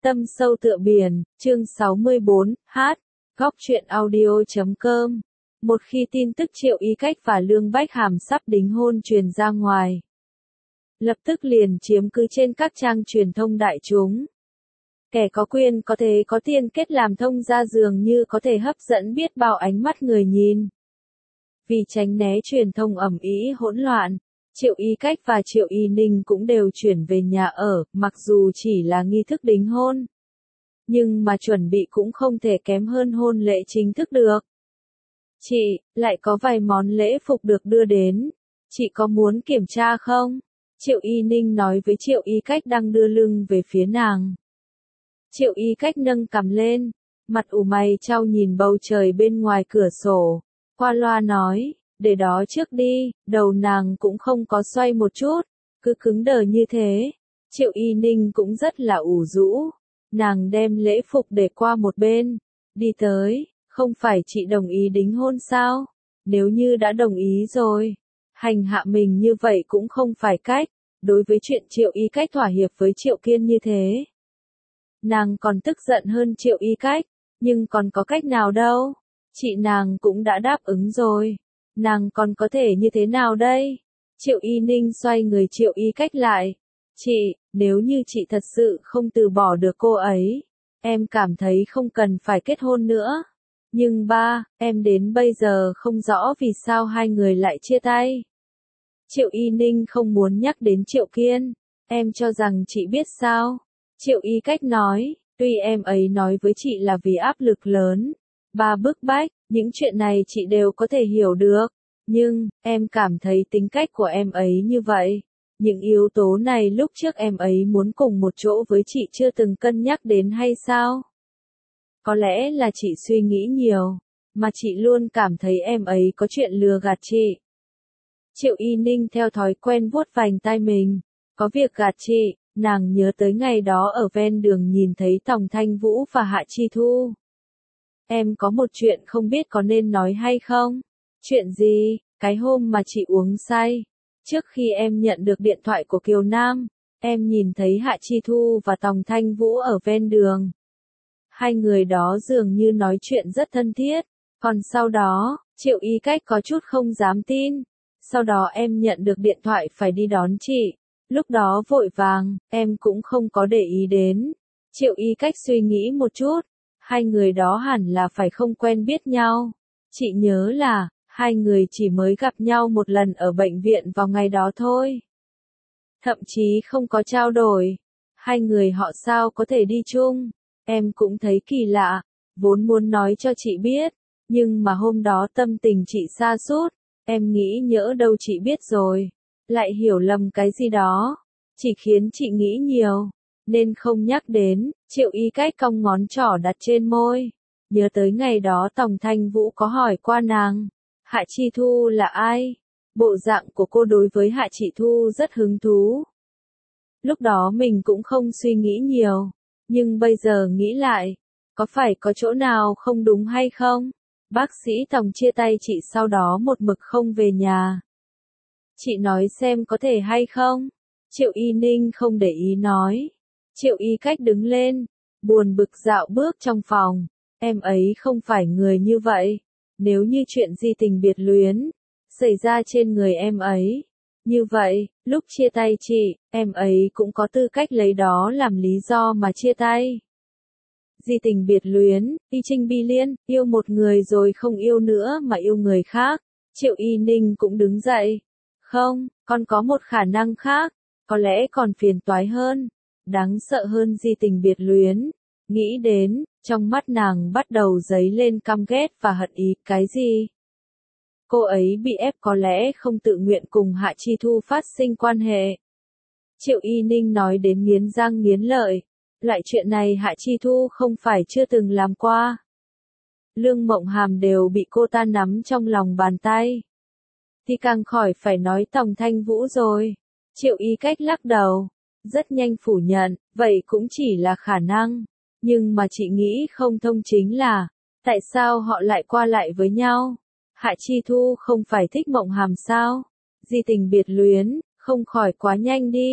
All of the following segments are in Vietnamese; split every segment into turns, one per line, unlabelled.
Tâm sâu tựa biển, chương 64, hát, góc truyện audio.com. Một khi tin tức Triệu Y Cách và Lương Bách Hàm sắp đính hôn truyền ra ngoài, lập tức liền chiếm cứ trên các trang truyền thông đại chúng. Kẻ có quyền có thế có tiền kết làm thông gia dường như có thể hấp dẫn biết bao ánh mắt người nhìn. Vì tránh né truyền thông ầm ĩ hỗn loạn, Triệu Y Cách và Triệu Y Ninh cũng đều chuyển về nhà ở, mặc dù chỉ là nghi thức đính hôn. Nhưng mà chuẩn bị cũng không thể kém hơn hôn lễ chính thức được. Chị, lại có vài món lễ phục được đưa đến. Chị có muốn kiểm tra không? Triệu Y Ninh nói với Triệu Y Cách đang đưa lưng về phía nàng. Triệu Y Cách nâng cằm lên, mặt ủ mày chau nhìn bầu trời bên ngoài cửa sổ, qua loa nói, để đó trước đi, đầu nàng cũng không có xoay một chút, cứ cứng đờ như thế. Triệu Y Ninh cũng rất là ủ rũ, nàng đem lễ phục để qua một bên, đi tới, không phải chị đồng ý đính hôn sao? Nếu như đã đồng ý rồi, hành hạ mình như vậy cũng không phải cách, đối với chuyện Triệu Y Cách thỏa hiệp với Triệu Kiên như thế. Nàng còn tức giận hơn Triệu Y Cách, nhưng còn có cách nào đâu, chị nàng cũng đã đáp ứng rồi, nàng còn có thể như thế nào đây? Triệu Y Ninh xoay người Triệu Y Cách lại, chị, nếu như chị thật sự không từ bỏ được cô ấy, em cảm thấy không cần phải kết hôn nữa. Nhưng ba, em đến bây giờ không rõ vì sao hai người lại chia tay. Triệu Y Ninh không muốn nhắc đến Triệu Kiên, em cho rằng chị biết sao? Triệu Y Cách nói, tuy em ấy nói với chị là vì áp lực lớn, ba bức bách, những chuyện này chị đều có thể hiểu được, nhưng, em cảm thấy tính cách của em ấy như vậy. Những yếu tố này lúc trước em ấy muốn cùng một chỗ với chị chưa từng cân nhắc đến hay sao? Có lẽ là chị suy nghĩ nhiều, mà chị luôn cảm thấy em ấy có chuyện lừa gạt chị. Triệu Y Ninh theo thói quen vuốt vành tai mình, có việc gạt chị, nàng nhớ tới ngày đó ở ven đường nhìn thấy Tòng Thanh Vũ và Hạ Chi Thu. Em có một chuyện không biết có nên nói hay không? Chuyện gì? Cái hôm mà chị uống say. Trước khi em nhận được điện thoại của Kiều Nam, em nhìn thấy Hạ Chi Thu và Tòng Thanh Vũ ở ven đường. Hai người đó dường như nói chuyện rất thân thiết, còn sau đó, Triệu Y Cách có chút không dám tin. Sau đó em nhận được điện thoại phải đi đón chị, lúc đó vội vàng, em cũng không có để ý đến. Triệu Y Cách suy nghĩ một chút, hai người đó hẳn là phải không quen biết nhau. Chị nhớ là, hai người chỉ mới gặp nhau một lần ở bệnh viện vào ngày đó thôi. Thậm chí không có trao đổi. Hai người họ sao có thể đi chung? Em cũng thấy kỳ lạ, vốn muốn nói cho chị biết, nhưng mà hôm đó tâm tình chị sa sút, em nghĩ nhỡ đâu chị biết rồi, lại hiểu lầm cái gì đó, chỉ khiến chị nghĩ nhiều, nên không nhắc đến. Triệu Y Cách cong ngón trỏ đặt trên môi, nhớ tới ngày đó Tòng Thanh Vũ có hỏi qua nàng, Hạ Chi Thu là ai? Bộ dạng của cô đối với Hạ Chi Thu rất hứng thú. Lúc đó mình cũng không suy nghĩ nhiều, nhưng bây giờ nghĩ lại, có phải có chỗ nào không đúng hay không? Bác sĩ Tòng chia tay chị sau đó một mực không về nhà. Chị nói xem có thể hay không? Triệu Y Ninh không để ý nói. Triệu Y Cách đứng lên, buồn bực dạo bước trong phòng. Em ấy không phải người như vậy. Nếu như chuyện di tình biệt luyến xảy ra trên người em ấy, như vậy, lúc chia tay chị, em ấy cũng có tư cách lấy đó làm lý do mà chia tay. Di tình biệt luyến, y chinh bi liên, yêu một người rồi không yêu nữa mà yêu người khác. Triệu Y Ninh cũng đứng dậy. Không, còn có một khả năng khác, có lẽ còn phiền toái hơn, đáng sợ hơn di tình biệt luyến. Nghĩ đến, trong mắt nàng bắt đầu dấy lên căm ghét và hận ý. Cái gì? Cô ấy bị ép có lẽ không tự nguyện cùng Hạ Chi Thu phát sinh quan hệ. Triệu Y Ninh nói đến nghiến răng nghiến lợi. Loại chuyện này Hạ Chi Thu không phải chưa từng làm qua. Lương Mộng Hàm đều bị cô ta nắm trong lòng bàn tay. Thì càng khỏi phải nói Tòng Thanh Vũ rồi. Triệu Y Cách lắc đầu, rất nhanh phủ nhận, vậy cũng chỉ là khả năng. Nhưng mà chị nghĩ không thông chính là, tại sao họ lại qua lại với nhau? Hạ Chi Thu không phải thích Mộng Hàm sao? Di tình biệt luyến, không khỏi quá nhanh đi.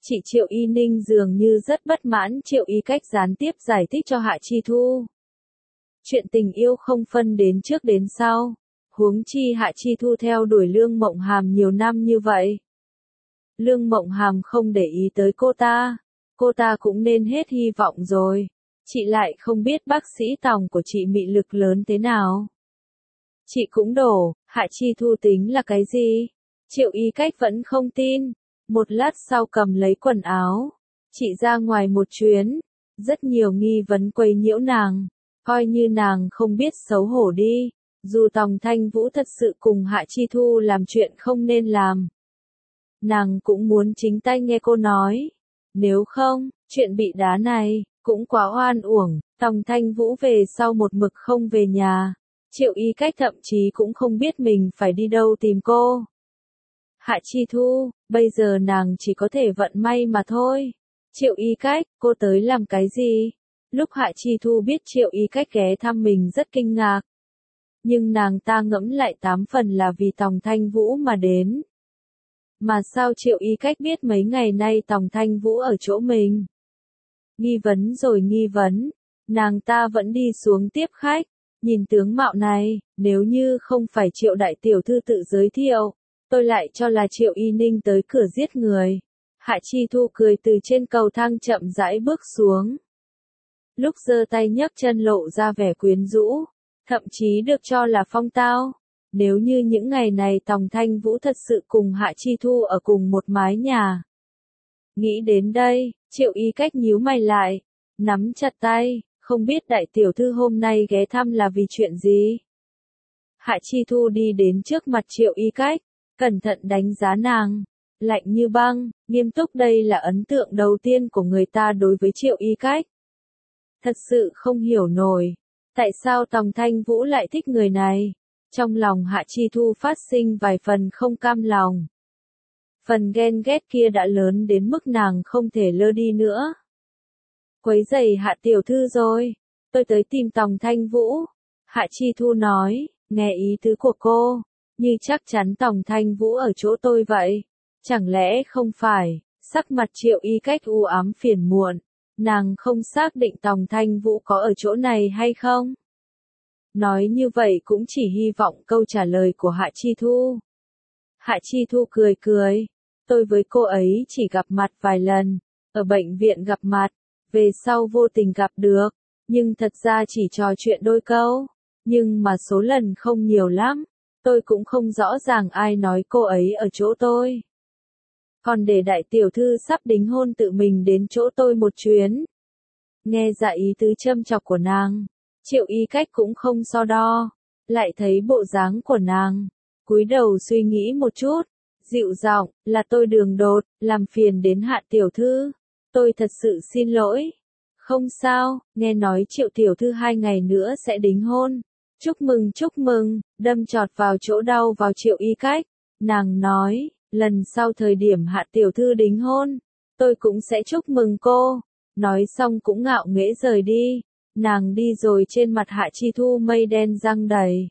Chị Triệu Y Ninh dường như rất bất mãn Triệu Y Cách gián tiếp giải thích cho Hạ Chi Thu. Chuyện tình yêu không phân đến trước đến sau, huống chi Hạ Chi Thu theo đuổi Lương Mộng Hàm nhiều năm như vậy. Lương Mộng Hàm không để ý tới cô ta cũng nên hết hy vọng rồi. Chị lại không biết bác sĩ Tòng của chị mị lực lớn thế nào. Chị cũng đổ, Hạ Chi Thu tính là cái gì? Triệu Y Cách vẫn không tin. Một lát sau cầm lấy quần áo. Chị ra ngoài một chuyến. Rất nhiều nghi vấn quấy nhiễu nàng. Coi như nàng không biết xấu hổ đi. Dù Tòng Thanh Vũ thật sự cùng Hạ Chi Thu làm chuyện không nên làm. Nàng cũng muốn chính tay nghe cô nói. Nếu không, chuyện bị đá này, cũng quá oan uổng. Tòng Thanh Vũ về sau một mực không về nhà. Triệu Y Cách thậm chí cũng không biết mình phải đi đâu tìm cô. Hạ Chi Thu, bây giờ nàng chỉ có thể vận may mà thôi. Triệu Y Cách, cô tới làm cái gì? Lúc Hạ Chi Thu biết Triệu Y Cách ghé thăm mình rất kinh ngạc. Nhưng nàng ta ngẫm lại 8 phần là vì Tòng Thanh Vũ mà đến. Mà sao Triệu Y Cách biết mấy ngày nay Tòng Thanh Vũ ở chỗ mình? Nghi vấn rồi nghi vấn, nàng ta vẫn đi xuống tiếp khách. Nhìn tướng mạo này, nếu như không phải Triệu đại tiểu thư tự giới thiệu, tôi lại cho là Triệu Y Ninh tới cửa giết người. Hạ Chi Thu cười từ trên cầu thang chậm rãi bước xuống. Lúc giơ tay nhấc chân lộ ra vẻ quyến rũ, thậm chí được cho là phong tao. Nếu như những ngày này Tòng Thanh Vũ thật sự cùng Hạ Chi Thu ở cùng một mái nhà. Nghĩ đến đây, Triệu Y Cách nhíu mày lại, nắm chặt tay, không biết đại tiểu thư hôm nay ghé thăm là vì chuyện gì. Hạ Chi Thu đi đến trước mặt Triệu Y Cách, cẩn thận đánh giá nàng, lạnh như băng, nghiêm túc. Đây là ấn tượng đầu tiên của người ta đối với Triệu Y Cách. Thật sự không hiểu nổi, tại sao Tòng Thanh Vũ lại thích người này. Trong lòng Hạ Chi Thu phát sinh vài phần không cam lòng. Phần ghen ghét kia đã lớn đến mức nàng không thể lơ đi nữa. Quấy rầy Hạ tiểu thư rồi, tôi tới tìm Tòng Thanh Vũ. Hạ Chi Thu nói, nghe ý tứ của cô, như chắc chắn Tòng Thanh Vũ ở chỗ tôi vậy. Chẳng lẽ không phải? Sắc mặt Triệu Y Cách u ám phiền muộn, nàng không xác định Tòng Thanh Vũ có ở chỗ này hay không. Nói như vậy cũng chỉ hy vọng câu trả lời của Hạ Chi Thu. Hạ Chi Thu cười cười, tôi với cô ấy chỉ gặp mặt vài lần, ở bệnh viện gặp mặt, về sau vô tình gặp được, nhưng thật ra chỉ trò chuyện đôi câu, nhưng mà số lần không nhiều lắm, tôi cũng không rõ ràng ai nói cô ấy ở chỗ tôi. Còn để đại tiểu thư sắp đính hôn tự mình đến chỗ tôi một chuyến. Nghe ra ý tứ châm chọc của nàng, Triệu Y Cách cũng không so đo, lại thấy bộ dáng của nàng, cúi đầu suy nghĩ một chút, dịu giọng, là tôi đường đột, làm phiền đến Hạ tiểu thư, tôi thật sự xin lỗi. Không sao, nghe nói Triệu tiểu thư 2 ngày nữa sẽ đính hôn. Chúc mừng, đâm chọt vào chỗ đau vào Triệu Y Cách. Nàng nói, lần sau thời điểm Hạ tiểu thư đính hôn, tôi cũng sẽ chúc mừng cô. Nói xong cũng ngạo nghễ rời đi. Nàng đi rồi trên mặt Hạ Chi Thu mây đen giăng đầy.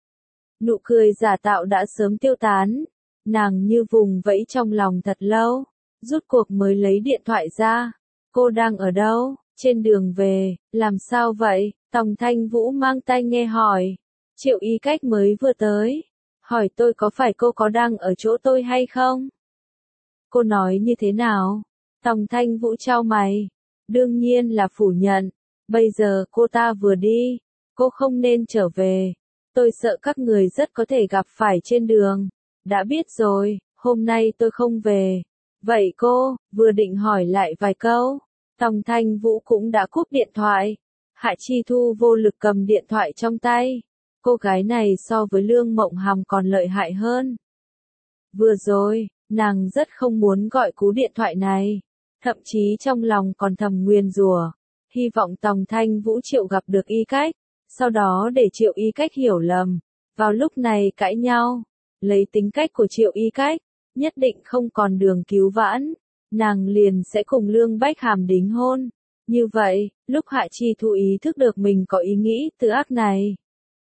Nụ cười giả tạo đã sớm tiêu tán. Nàng như vùng vẫy trong lòng thật lâu, rút cuộc mới lấy điện thoại ra. Cô đang ở đâu? Trên đường về, làm sao vậy? Tòng Thanh Vũ mang tai nghe hỏi. Triệu Y Cách mới vừa tới. Hỏi tôi có phải cô có đang ở chỗ tôi hay không? Cô nói như thế nào? Tòng Thanh Vũ chau mày. Đương nhiên là phủ nhận. Bây giờ cô ta vừa đi. Cô không nên trở về. Tôi sợ các người rất có thể gặp phải trên đường. Đã biết rồi, hôm nay tôi không về. Vậy cô, vừa định hỏi lại vài câu. Tòng Thanh Vũ cũng đã cúp điện thoại. Hạ Chi Thu vô lực cầm điện thoại trong tay. Cô gái này so với Lương Mộng Hàm còn lợi hại hơn. Vừa rồi, nàng rất không muốn gọi cú điện thoại này. Thậm chí trong lòng còn thầm nguyền rủa, hy vọng Tòng Thanh Vũ Triệu gặp được Y Cách, sau đó để Triệu Y Cách hiểu lầm. Vào lúc này cãi nhau, lấy tính cách của Triệu Y Cách, nhất định không còn đường cứu vãn. Nàng liền sẽ cùng Lương Bách Hàm đính hôn. Như vậy, lúc Hạ Chi Thu ý thức được mình có ý nghĩ tự ác này,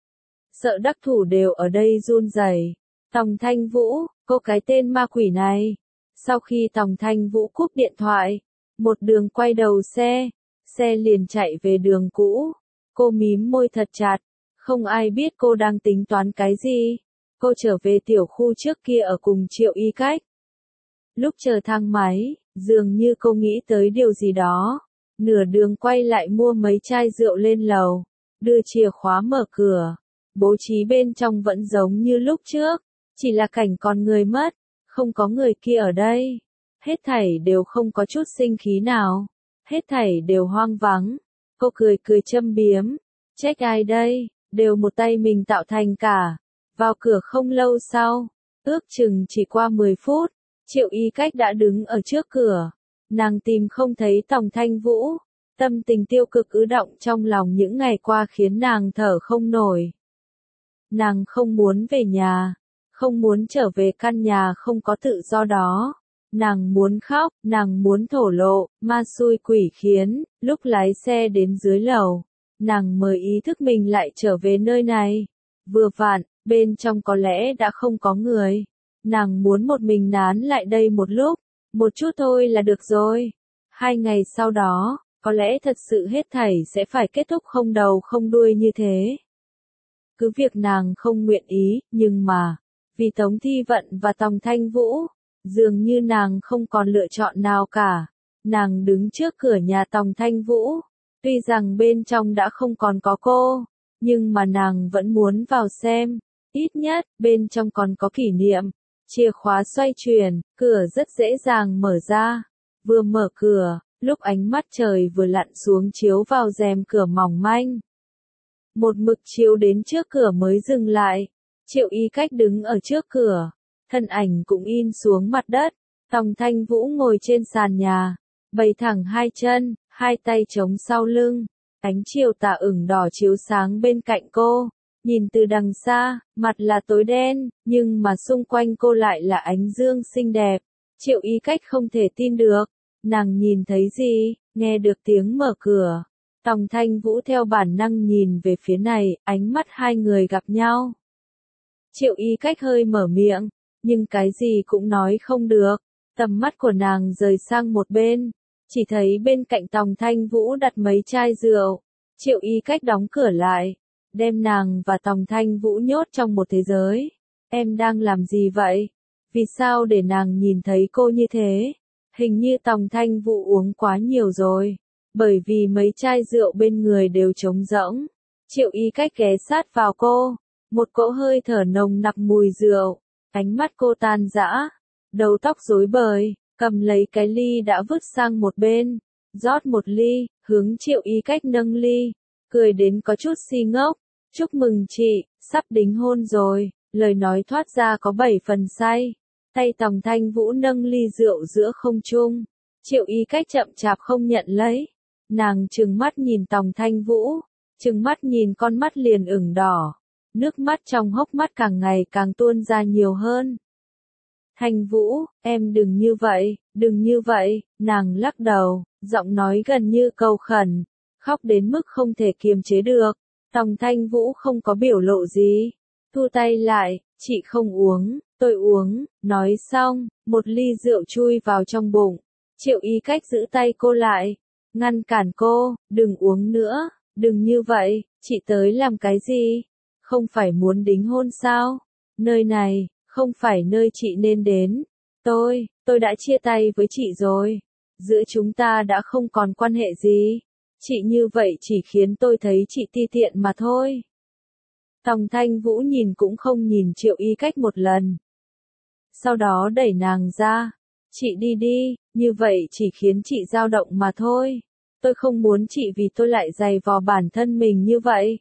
sợ đắc thủ đều ở đây run rẩy. Tòng Thanh Vũ, cô cái tên ma quỷ này, Sau khi Tòng Thanh Vũ cúp điện thoại, một đường quay đầu xe liền chạy về đường cũ. Cô mím môi thật chặt, không ai biết cô đang tính toán cái gì. Cô trở về tiểu khu trước kia ở cùng Triệu Y Cách. Lúc chờ thang máy, dường như cô nghĩ tới điều gì đó. Nửa đường quay lại mua mấy chai rượu lên lầu, đưa chìa khóa mở cửa. Bố trí bên trong vẫn giống như lúc trước, chỉ là cảnh còn người mất, không có người kia ở đây. Hết thảy đều không có chút sinh khí nào, hết thảy đều hoang vắng. Cô cười cười châm biếm, trách ai đây, đều một tay mình tạo thành cả. Vào cửa không lâu sau, ước chừng chỉ qua 10 phút, Triệu Y Cách đã đứng ở trước cửa. Nàng tìm không thấy Tòng Thanh Vũ, tâm tình tiêu cực ứ động trong lòng những ngày qua khiến nàng thở không nổi. Nàng không muốn về nhà, không muốn trở về căn nhà không có tự do đó. Nàng muốn khóc, nàng muốn thổ lộ, ma xui quỷ khiến. Lúc lái xe đến dưới lầu, nàng mới ý thức mình lại trở về nơi này. Vừa vặn, bên trong có lẽ đã không có người. Nàng muốn một mình nán lại đây một lúc, một chút thôi là được rồi. 2 ngày sau đó, có lẽ thật sự hết thảy sẽ phải kết thúc không đầu không đuôi như thế. Cứ việc nàng không nguyện ý, nhưng mà, vì Tống Thi Vận và Tòng Thanh Vũ, dường như nàng không còn lựa chọn nào cả. Nàng đứng trước cửa nhà Tòng Thanh Vũ, tuy rằng bên trong đã không còn có cô, nhưng mà nàng vẫn muốn vào xem, ít nhất bên trong còn có kỷ niệm. Chìa khóa xoay chuyển, cửa rất dễ dàng mở ra. Vừa mở cửa, lúc ánh mắt trời vừa lặn xuống chiếu vào rèm cửa mỏng manh. Một mực chiếu đến trước cửa mới dừng lại. Triệu Y Cách đứng ở trước cửa, thân ảnh cũng in xuống mặt đất. Tòng Thanh Vũ ngồi trên sàn nhà, bày thẳng hai chân, hai tay chống sau lưng. Ánh chiều tà ửng đỏ chiếu sáng bên cạnh cô. Nhìn từ đằng xa, mặt là tối đen, nhưng mà xung quanh cô lại là ánh dương xinh đẹp. Triệu Y Cách không thể tin được. Nàng nhìn thấy gì, nghe được tiếng mở cửa. Tòng Thanh Vũ theo bản năng nhìn về phía này, ánh mắt hai người gặp nhau. Triệu Y Cách hơi mở miệng, nhưng cái gì cũng nói không được. Tầm mắt của nàng rời sang một bên, chỉ thấy bên cạnh Tòng Thanh Vũ đặt mấy chai rượu. Triệu Y Cách đóng cửa lại, đem nàng và Tòng Thanh Vũ nhốt trong một thế giới. Em đang làm gì vậy? Vì sao để nàng nhìn thấy cô như thế? Hình như Tòng Thanh Vũ uống quá nhiều rồi, bởi vì mấy chai rượu bên người đều trống rỗng. Triệu Y Cách ghé sát vào cô, một cỗ hơi thở nồng nặc mùi rượu. Ánh mắt cô tan rã, đầu tóc rối bời, cầm lấy cái ly đã vứt sang một bên, rót một ly, hướng Triệu Y Cách nâng ly, cười đến có chút si ngốc. Chúc mừng chị, sắp đính hôn rồi, lời nói thoát ra có 7 phần say. Tay Tòng Thanh Vũ nâng ly rượu giữa không trung. Triệu Y Cách chậm chạp không nhận lấy. Nàng trừng mắt nhìn Tòng Thanh Vũ, trừng mắt nhìn con mắt liền ửng đỏ. Nước mắt trong hốc mắt càng ngày càng tuôn ra nhiều hơn. Thanh Vũ, em đừng như vậy, nàng lắc đầu, giọng nói gần như cầu khẩn, khóc đến mức không thể kiềm chế được. Tòng Thanh Vũ không có biểu lộ gì, thu tay lại, chị không uống, tôi uống. Nói xong, một ly rượu chui vào trong bụng. Triệu Y Cách giữ tay cô lại, ngăn cản cô, đừng uống nữa, đừng như vậy, chị tới làm cái gì? Không phải muốn đính hôn sao? Nơi này, không phải nơi chị nên đến. Tôi đã chia tay với chị rồi. Giữa chúng ta đã không còn quan hệ gì. Chị như vậy chỉ khiến tôi thấy chị ti tiện mà thôi. Tòng Thanh Vũ nhìn cũng không nhìn Triệu Y Cách một lần. Sau đó đẩy nàng ra. Chị đi đi, như vậy chỉ khiến chị dao động mà thôi. Tôi không muốn chị vì tôi lại giày vò bản thân mình như vậy.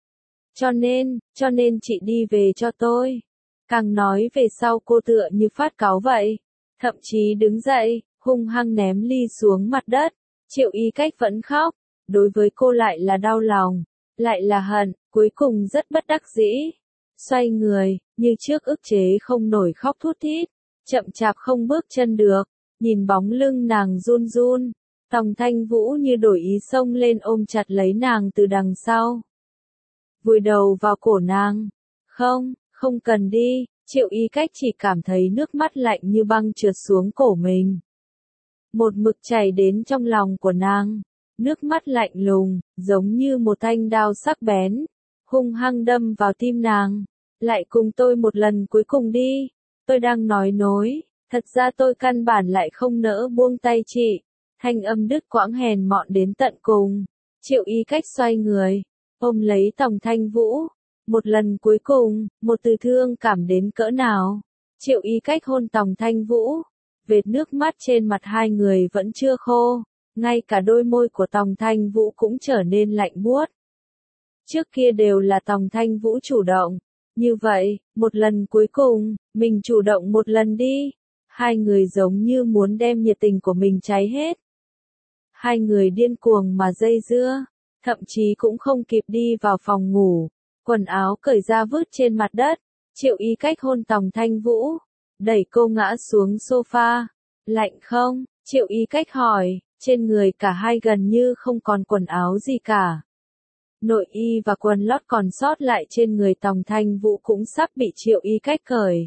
Cho nên chị đi về cho tôi. Càng nói về sau cô tựa như phát cáu vậy. Thậm chí đứng dậy, hung hăng ném ly xuống mặt đất. Triệu Y Cách vẫn khóc. Đối với cô lại là đau lòng, lại là hận, cuối cùng rất bất đắc dĩ. Xoay người, như trước ức chế không nổi khóc thút thít, chậm chạp không bước chân được, nhìn bóng lưng nàng run run. Tòng Thanh Vũ như đổi ý xông lên ôm chặt lấy nàng từ đằng sau. Vùi đầu vào cổ nàng. Không cần đi, Triệu Y Cách chỉ cảm thấy nước mắt lạnh như băng trượt xuống cổ mình. Một mực chảy đến trong lòng của nàng. Nước mắt lạnh lùng, giống như một thanh đao sắc bén, hung hăng đâm vào tim nàng. Lại cùng tôi một lần cuối cùng đi. Tôi đang nói nối, thật ra tôi căn bản lại không nỡ buông tay chị. Thanh âm đứt quãng hèn mọn đến tận cùng. Triệu Y Cách xoay người, ôm lấy Tòng Thanh Vũ. Một lần cuối cùng, một từ thương cảm đến cỡ nào. Triệu Y Cách hôn Tòng Thanh Vũ. Vệt nước mắt trên mặt hai người vẫn chưa khô. Ngay cả đôi môi của Tòng Thanh Vũ cũng trở nên lạnh buốt. Trước kia đều là Tòng Thanh Vũ chủ động. Như vậy, một lần cuối cùng, mình chủ động một lần đi. Hai người giống như muốn đem nhiệt tình của mình cháy hết. Hai người điên cuồng mà dây dưa, thậm chí cũng không kịp đi vào phòng ngủ. Quần áo cởi ra vứt trên mặt đất. Triệu Y Cách hôn Tòng Thanh Vũ, đẩy cô ngã xuống sofa. Lạnh không? Triệu Y Cách hỏi, trên người cả hai gần như không còn quần áo gì cả. Nội y và quần lót còn sót lại trên người Tòng Thanh Vũ cũng sắp bị Triệu Y Cách cởi.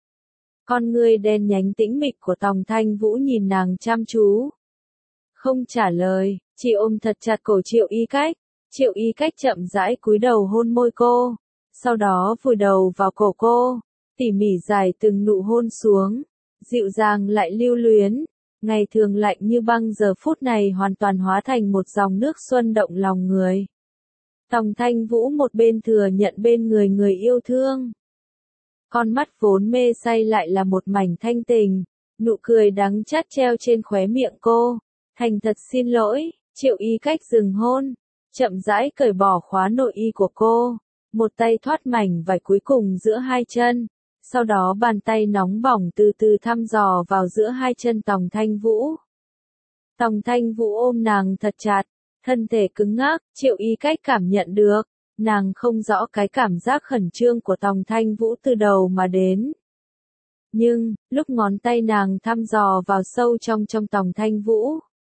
Con ngươi đen nhánh tĩnh mịch của Tòng Thanh Vũ nhìn nàng chăm chú. Không trả lời, chỉ ôm thật chặt cổ Triệu Y Cách. Triệu Y Cách chậm rãi cúi đầu hôn môi cô, sau đó vùi đầu vào cổ cô, tỉ mỉ dài từng nụ hôn xuống, dịu dàng lại lưu luyến. Ngày thường lạnh như băng giờ phút này hoàn toàn hóa thành một dòng nước xuân động lòng người. Tòng Thanh Vũ một bên thừa nhận bên người người yêu thương. Con mắt vốn mê say lại là một mảnh thanh tình, nụ cười đắng chát treo trên khóe miệng cô. Thành thật xin lỗi, Triệu Y Cách dừng hôn, chậm rãi cởi bỏ khóa nội y của cô, một tay thoát mảnh vải cuối cùng giữa hai chân, sau đó bàn tay nóng bỏng từ từ thăm dò vào giữa hai chân Tòng Thanh Vũ. Tòng Thanh Vũ ôm nàng thật chặt, thân thể cứng ngắc. Triệu Y Cách cảm nhận được, nàng không rõ cái cảm giác khẩn trương của Tòng Thanh Vũ từ đầu mà đến. Nhưng, lúc ngón tay nàng thăm dò vào sâu trong Tòng Thanh Vũ,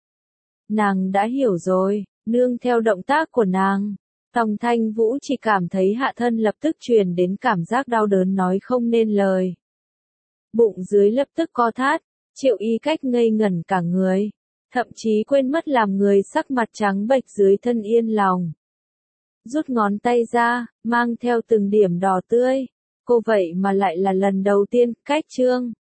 nàng đã hiểu rồi. Nương theo động tác của nàng, Tòng Thanh Vũ chỉ cảm thấy hạ thân lập tức truyền đến cảm giác đau đớn nói không nên lời. Bụng dưới lập tức co thắt, Triệu Y Cách ngây ngẩn cả người, thậm chí quên mất làm người sắc mặt trắng bệch dưới thân yên lòng. Rút ngón tay ra, mang theo từng điểm đỏ tươi. Cô vậy mà lại là lần đầu tiên, Cách Trương.